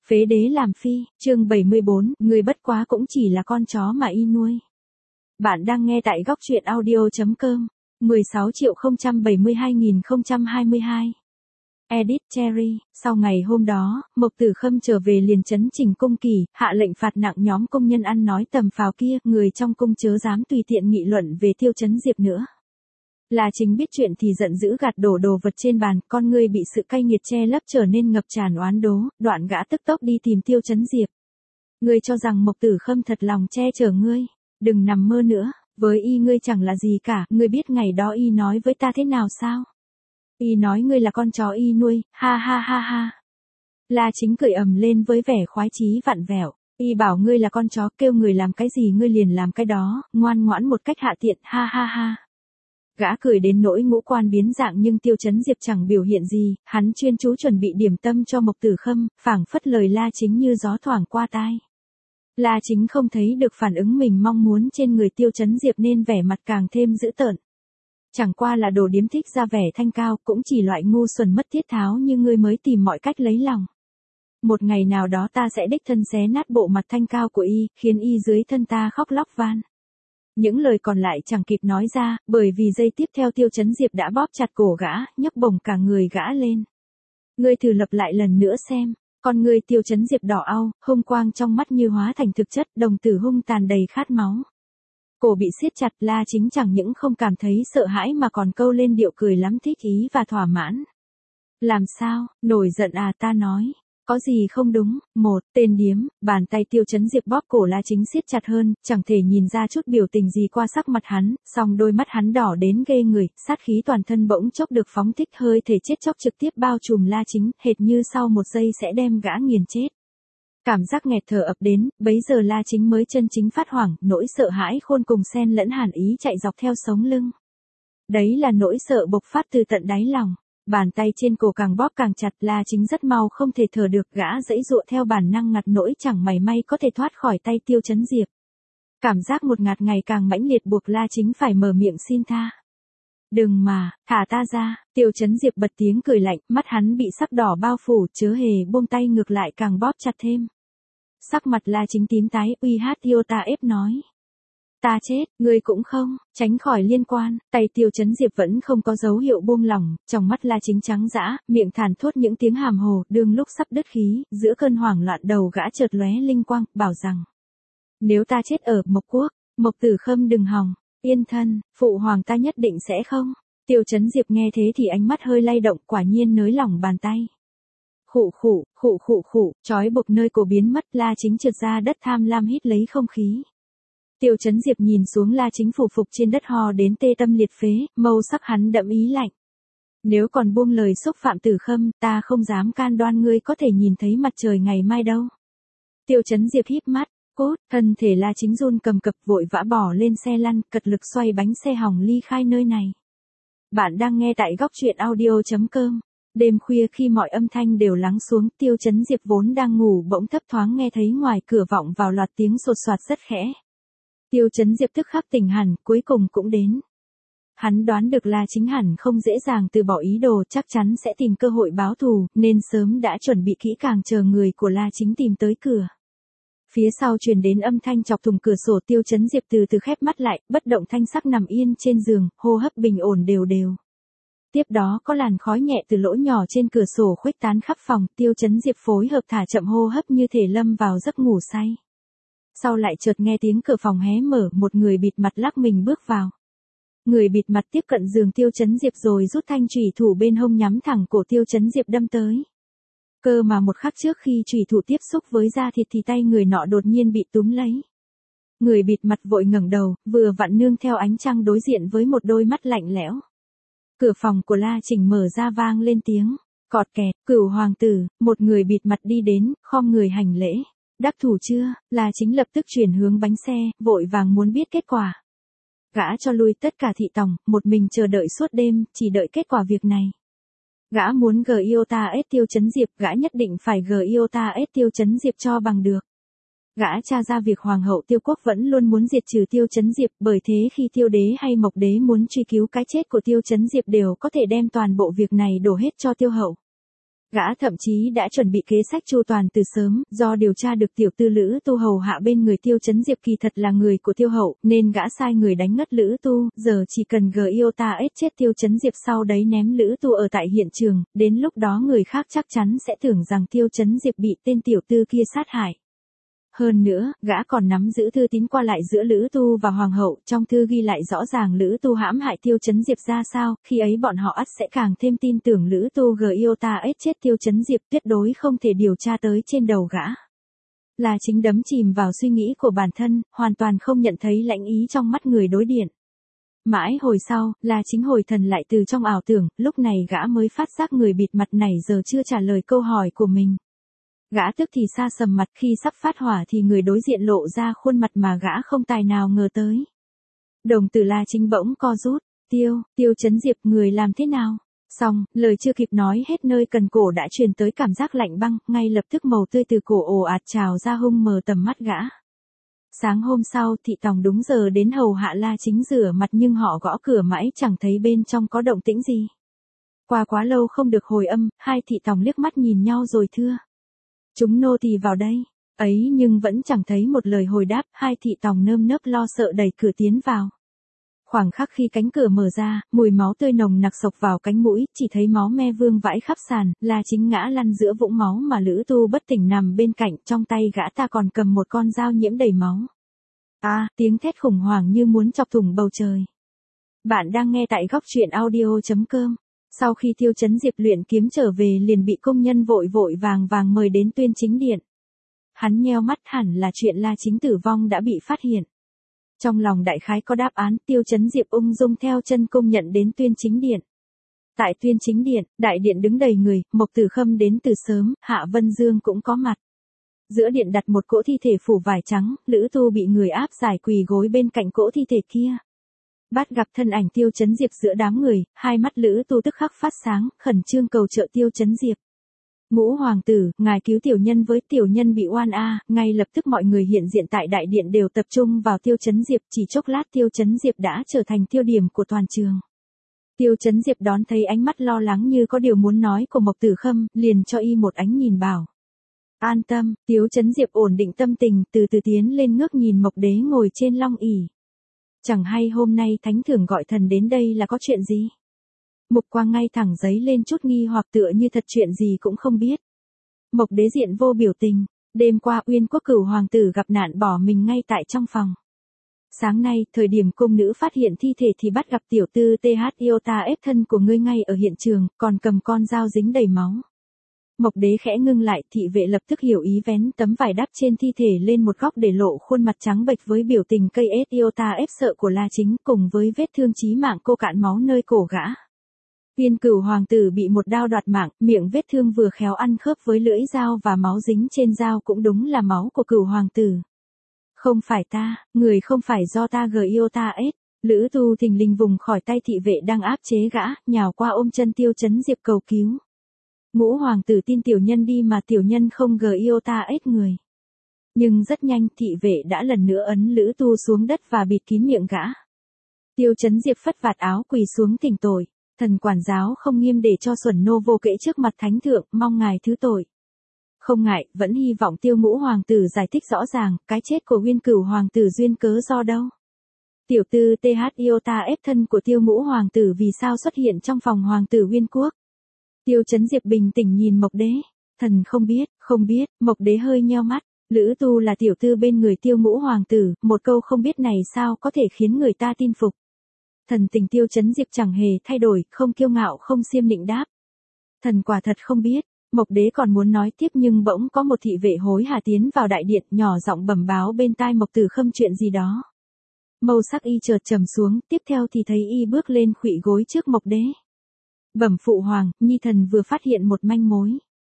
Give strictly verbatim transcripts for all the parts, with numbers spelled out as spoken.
Phế đế làm phi, chương bảy mươi bốn, người bất quá cũng chỉ là con chó mà y nuôi. Bạn đang nghe tại góc truyện audio chấm com, mười sáu triệu không trăm bảy mươi hai nghìn không trăm hai mươi hai. Edit Cherry, sau ngày hôm đó, Mộc Tử Khâm trở về liền chấn chỉnh cung kỳ, hạ lệnh phạt nặng nhóm công nhân ăn nói tầm phào kia, người trong cung chớ dám tùy tiện nghị luận về Tiêu Chấn Diệp nữa. La Chính biết chuyện thì giận dữ gạt đổ đồ vật trên bàn, con ngươi bị sự cay nghiệt che lấp trở nên ngập tràn oán đố, đoạn gã tức tốc đi tìm Tiêu Chấn Diệp. Ngươi cho rằng Mộc Tử Khâm thật lòng che chở ngươi, đừng nằm mơ nữa, với y ngươi chẳng là gì cả, ngươi biết ngày đó y nói với ta thế nào sao? Y nói ngươi là con chó y nuôi, ha ha ha ha. La Chính cười ầm lên với vẻ khoái chí vặn vẹo, y bảo ngươi là con chó, kêu người làm cái gì ngươi liền làm cái đó, ngoan ngoãn một cách hạ tiện, ha ha ha. Gã cười đến nỗi ngũ quan biến dạng nhưng Tiêu Chấn Diệp chẳng biểu hiện gì, hắn chuyên chú chuẩn bị điểm tâm cho Mộc Tử Khâm, phảng phất lời La Chính như gió thoảng qua tai. La Chính không thấy được phản ứng mình mong muốn trên người Tiêu Chấn Diệp nên vẻ mặt càng thêm dữ tợn. Chẳng qua là đồ điếm thích ra vẻ thanh cao, cũng chỉ loại ngu xuẩn mất thiết tháo như ngươi mới tìm mọi cách lấy lòng. Một ngày nào đó ta sẽ đích thân xé nát bộ mặt thanh cao của y, khiến y dưới thân ta khóc lóc van. Những lời còn lại chẳng kịp nói ra, bởi vì giây tiếp theo Tiêu Chấn Diệp đã bóp chặt cổ gã, nhấc bổng cả người gã lên. Ngươi thử lặp lại lần nữa xem, con ngươi Tiêu Chấn Diệp đỏ au, hung quang trong mắt như hóa thành thực chất, đồng tử hung tàn đầy khát máu. Cổ bị siết chặt, La Chính chẳng những không cảm thấy sợ hãi mà còn câu lên điệu cười lắm thích ý và thỏa mãn. Làm sao, nổi giận à, ta nói. Có gì không đúng? Một, tên điếm, bàn tay Tiêu Chấn Diệp bóp cổ La Chính siết chặt hơn, chẳng thể nhìn ra chút biểu tình gì qua sắc mặt hắn, song đôi mắt hắn đỏ đến ghê người, sát khí toàn thân bỗng chốc được phóng thích, hơi thể chết chóc trực tiếp bao trùm La Chính, hệt như sau một giây sẽ đem gã nghiền chết. Cảm giác nghẹt thở ập đến, bấy giờ La Chính mới chân chính phát hoảng, nỗi sợ hãi khôn cùng xen lẫn hàn ý chạy dọc theo sống lưng. Đấy là nỗi sợ bộc phát từ tận đáy lòng. Bàn tay trên cổ càng bóp càng chặt, La Chính rất mau không thể thở được, gã giãy giụa theo bản năng ngặt nỗi chẳng mảy may có thể thoát khỏi tay Tiêu Chấn Diệp. Cảm giác một ngạt ngày càng mãnh liệt buộc La Chính phải mở miệng xin tha. Đừng mà, thả ta ra, Tiêu Chấn Diệp bật tiếng cười lạnh, mắt hắn bị sắc đỏ bao phủ, chớ hề buông tay ngược lại càng bóp chặt thêm. Sắc mặt La Chính tím tái, uy hát yêu ta ép nói. Ta chết, ngươi cũng không, tránh khỏi liên quan, tay Tiêu Chấn Diệp vẫn không có dấu hiệu buông lỏng, trong mắt La Chính trắng dã, miệng thản thốt những tiếng hàm hồ, đương lúc sắp đứt khí, giữa cơn hoảng loạn đầu gã chợt lóe linh quang, bảo rằng. Nếu ta chết ở Mộc Quốc, Mộc Tử Khâm đừng hòng, yên thân, phụ hoàng ta nhất định sẽ không. Tiêu Chấn Diệp nghe thế thì ánh mắt hơi lay động, quả nhiên nới lỏng bàn tay. Khụ khụ, khụ khụ khụ, trói buộc nơi cổ biến mất, La Chính trượt ra đất tham lam hít lấy không khí. Tiêu Chấn Diệp nhìn xuống La Chính phủ phục trên đất ho đến tê tâm liệt phế, màu sắc hắn đậm ý lạnh. Nếu còn buông lời xúc phạm Tử Khâm, ta không dám can đoan ngươi có thể nhìn thấy mặt trời ngày mai đâu. Tiêu Chấn Diệp híp mắt, cốt, thân thể La Chính run cầm cập vội vã bỏ lên xe lăn, cật lực xoay bánh xe hỏng ly khai nơi này. Bạn đang nghe tại góc truyện audio chấm com. Đêm khuya khi mọi âm thanh đều lắng xuống, Tiêu Chấn Diệp vốn đang ngủ bỗng thấp thoáng nghe thấy ngoài cửa vọng vào loạt tiếng sột soạt rất khẽ. Tiêu Chấn Diệp tức khắc tỉnh hẳn, cuối cùng cũng đến. Hắn đoán được La Chính hẳn không dễ dàng từ bỏ ý đồ, chắc chắn sẽ tìm cơ hội báo thù, nên sớm đã chuẩn bị kỹ càng chờ người của La Chính tìm tới cửa. Phía sau truyền đến âm thanh chọc thủng cửa sổ, Tiêu Chấn Diệp từ từ khép mắt lại, bất động thanh sắc nằm yên trên giường, hô hấp bình ổn đều đều. Tiếp đó có làn khói nhẹ từ lỗ nhỏ trên cửa sổ khuếch tán khắp phòng, Tiêu Chấn Diệp phối hợp thả chậm hô hấp như thể lâm vào giấc ngủ say. Sau lại chợt nghe tiếng cửa phòng hé mở, một người bịt mặt lắc mình bước vào. Người bịt mặt tiếp cận giường Tiêu Chấn Diệp rồi rút thanh chủy thủ bên hông nhắm thẳng cổ Tiêu Chấn Diệp đâm tới. Cơ mà một khắc trước khi chủy thủ tiếp xúc với da thịt thì tay người nọ đột nhiên bị túm lấy. Người bịt mặt vội ngẩng đầu, vừa vặn nương theo ánh trăng đối diện với một đôi mắt lạnh lẽo. Cửa phòng của La Trình mở ra vang lên tiếng cọt kẹt, Cửu hoàng tử, một người bịt mặt đi đến, khom người hành lễ. Đắc thủ chưa? La Chính lập tức chuyển hướng bánh xe, vội vàng muốn biết kết quả. Gã cho lui tất cả thị tòng, một mình chờ đợi suốt đêm, chỉ đợi kết quả việc này. Gã muốn g iota s Tiêu Chấn Diệp, gã nhất định phải g iota s Tiêu Chấn Diệp cho bằng được. Gã tra ra việc Hoàng hậu Tiêu Quốc vẫn luôn muốn diệt trừ Tiêu Chấn Diệp, bởi thế khi Tiêu đế hay Mộc đế muốn truy cứu cái chết của Tiêu Chấn Diệp đều có thể đem toàn bộ việc này đổ hết cho Tiêu hậu. Gã thậm chí đã chuẩn bị kế sách chu toàn từ sớm, do điều tra được tiểu tư Lữ Tu hầu hạ bên người Tiêu Chấn Diệp kỳ thật là người của Tiêu Hậu, nên gã sai người đánh ngất Lữ Tu, giờ chỉ cần gờ yêu ta ết chết Tiêu Chấn Diệp sau đấy ném Lữ Tu ở tại hiện trường, đến lúc đó người khác chắc chắn sẽ tưởng rằng Tiêu Chấn Diệp bị tên tiểu tư kia sát hại. Hơn nữa, gã còn nắm giữ thư tín qua lại giữa Lữ Tu và Hoàng hậu, trong thư ghi lại rõ ràng Lữ Tu hãm hại Tiêu Chấn Diệp ra sao, khi ấy bọn họ ắt sẽ càng thêm tin tưởng Lữ Tu gờ yêu ta ết chết Tiêu Chấn Diệp, tuyệt đối không thể điều tra tới trên đầu gã. Là Chính đắm chìm vào suy nghĩ của bản thân, hoàn toàn không nhận thấy lãnh ý trong mắt người đối diện. Mãi hồi sau, là Chính hồi thần lại từ trong ảo tưởng, lúc này gã mới phát giác người bịt mặt này giờ chưa trả lời câu hỏi của mình. Gã tức thì sa sầm mặt, khi sắp phát hỏa thì người đối diện lộ ra khuôn mặt mà gã không tài nào ngờ tới. Đồng tử La Chính bỗng co rút, Tiêu, Tiêu Chấn Diệp người làm thế nào? Xong, lời chưa kịp nói hết nơi cần cổ đã truyền tới cảm giác lạnh băng, ngay lập tức màu tươi từ cổ ồ ạt trào ra hung mờ tầm mắt gã. Sáng hôm sau, thị tòng đúng giờ đến hầu hạ La Chính rửa mặt nhưng họ gõ cửa mãi chẳng thấy bên trong có động tĩnh gì. Qua quá lâu không được hồi âm, hai thị tòng liếc mắt nhìn nhau rồi thưa. Chúng nô tỳ vào đây, ấy nhưng vẫn chẳng thấy một lời hồi đáp, hai thị tòng nơm nớp lo sợ đẩy cửa tiến vào. Khoảng khắc khi cánh cửa mở ra, mùi máu tươi nồng nặc sộc vào cánh mũi, chỉ thấy máu me vương vãi khắp sàn, La Chính ngã lăn giữa vũng máu mà Lữ Tu bất tỉnh nằm bên cạnh, trong tay gã ta còn cầm một con dao nhiễm đầy máu. A, à, tiếng thét khủng hoảng như muốn chọc thủng bầu trời. Bạn đang nghe tại góc truyện audio chấm com. Sau khi Tiêu Chấn Diệp luyện kiếm trở về liền bị công nhân vội vội vàng vàng mời đến Tuyên Chính Điện. Hắn nheo mắt, hẳn là chuyện La Chính tử vong đã bị phát hiện. Trong lòng đại khái có đáp án, Tiêu Chấn Diệp ung dung theo chân công nhận đến Tuyên Chính Điện. Tại Tuyên Chính Điện, đại điện đứng đầy người, Mộc Tử Khâm đến từ sớm, Hạ Vân Dương cũng có mặt. Giữa điện đặt một cỗ thi thể phủ vải trắng, Lữ Tu bị người áp giải quỳ gối bên cạnh cỗ thi thể kia. Bắt gặp thân ảnh Tiêu Chấn Diệp giữa đám người, hai mắt Lữ Tu tức khắc phát sáng, khẩn trương cầu trợ Tiêu Chấn Diệp. Ngũ hoàng tử, ngài cứu tiểu nhân với, tiểu nhân bị oan a. Ngay lập tức mọi người hiện diện tại đại điện đều tập trung vào Tiêu Chấn Diệp, chỉ chốc lát Tiêu Chấn Diệp đã trở thành tiêu điểm của toàn trường. Tiêu Chấn Diệp đón thấy ánh mắt lo lắng như có điều muốn nói của Mộc Tử Khâm, liền cho y một ánh nhìn bảo. An tâm, Tiêu Chấn Diệp ổn định tâm tình, từ từ tiến lên ngước nhìn Mộc Đế ngồi trên long ỷ. Chẳng hay hôm nay thánh thưởng gọi thần đến đây là có chuyện gì? Mục quang ngay thẳng giấy lên chút nghi hoặc tựa như thật chuyện gì cũng không biết. Mộc Đế diện vô biểu tình, đêm qua Uyên Quốc Cửu hoàng tử gặp nạn bỏ mình ngay tại trong phòng. Sáng nay, thời điểm cung nữ phát hiện thi thể thì bắt gặp tiểu tư tê hát Iota ép thân của ngươi ngay ở hiện trường, còn cầm con dao dính đầy máu. Mộc Đế khẽ ngưng lại, thị vệ lập tức hiểu ý vén tấm vải đắp trên thi thể lên một góc để lộ khuôn mặt trắng bệch với biểu tình cây ết Iota ép sợ của La Chính cùng với vết thương chí mạng cô cạn máu nơi cổ gã. Uyên Cửu hoàng tử bị một đao đoạt mạng, miệng vết thương vừa khéo ăn khớp với lưỡi dao và máu dính trên dao cũng đúng là máu của Cửu hoàng tử. Không phải ta, người không phải do ta gờ yêu ta ết. Lữ Tu thình lình vùng khỏi tay thị vệ đang áp chế gã, nhào qua ôm chân Tiêu Chấn Diệp cầu cứu. Ngũ hoàng tử tin tiểu nhân đi mà tiểu nhân không gờ yêu ta ết người. Nhưng rất nhanh thị vệ đã lần nữa ấn Lữ Tu xuống đất và bịt kín miệng gã. Tiêu Chấn Diệp phất vạt áo quỳ xuống thỉnh tội. Thần quản giáo không nghiêm để cho xuẩn nô vô kễ trước mặt thánh thượng, mong ngài thứ tội. Không ngại, vẫn hy vọng Tiêu ngũ hoàng tử giải thích rõ ràng, cái chết của Uyên Cửu hoàng tử duyên cớ do đâu. Tiểu tư tê hát Iota ép thân của Tiêu ngũ hoàng tử vì sao xuất hiện trong phòng hoàng tử Uyên Quốc. Tiêu Chấn Diệp bình tĩnh nhìn Mộc Đế. Thần không biết, không biết, Mộc Đế hơi nheo mắt. Lữ Tu là tiểu tư bên người Tiêu ngũ hoàng tử, một câu không biết này sao có thể khiến người ta tin phục. Thần tình Tiêu Chấn Diệp chẳng hề thay đổi, không kiêu ngạo không xiêm nịnh đáp. Thần quả thật không biết. Mộc Đế còn muốn nói tiếp nhưng bỗng có một thị vệ hối hả tiến vào đại điện, nhỏ giọng bẩm báo bên tai Mộc Tử Khâm chuyện gì đó. Màu sắc y chợt trầm xuống, tiếp theo thì thấy y bước lên khuỵu gối trước Mộc Đế. Bẩm phụ hoàng, nhi thần vừa phát hiện một manh mối.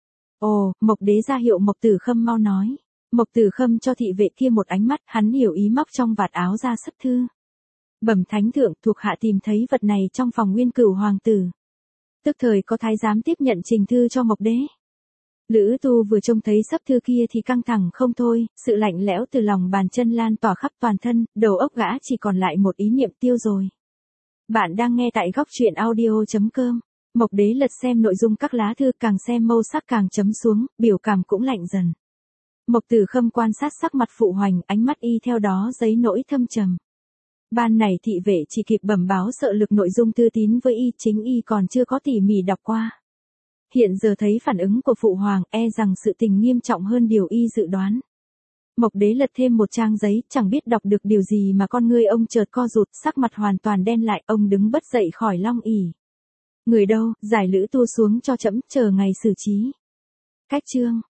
Ồ, Mộc Đế ra hiệu Mộc Tử Khâm mau nói. Mộc Tử Khâm cho thị vệ kia một ánh mắt, hắn hiểu ý móc trong vạt áo ra sấp thư. Bẩm thánh thượng, thuộc hạ tìm thấy vật này trong phòng Uyên Cửu hoàng tử. Tức thời có thái giám tiếp nhận trình thư cho Mộc Đế. Lữ Tu vừa trông thấy sấp thư kia thì căng thẳng không thôi, sự lạnh lẽo từ lòng bàn chân lan tỏa khắp toàn thân, đầu óc gã chỉ còn lại một ý niệm tiêu rồi. Bạn đang nghe tại góc truyện audio chấm com. Mộc Đế lật xem nội dung các lá thư, càng xem mâu sắc càng chấm xuống, biểu cảm cũng lạnh dần. Mộc Tử Khâm quan sát sắc mặt Phụ Hoành, ánh mắt y theo đó dấy nỗi thâm trầm. Ban này thị vệ chỉ kịp bẩm báo sợ lực nội dung thư tín với y, chính y còn chưa có tỉ mỉ đọc qua. Hiện giờ thấy phản ứng của Phụ Hoàng, e rằng sự tình nghiêm trọng hơn điều y dự đoán. Mộc Đế lật thêm một trang giấy, chẳng biết đọc được điều gì mà con ngươi ông chợt co rụt, sắc mặt hoàn toàn đen lại, ông đứng bất dậy khỏi long ỷ. Người đâu, giải lữ tu xuống cho trẫm, chờ ngày xử trí. Cách chương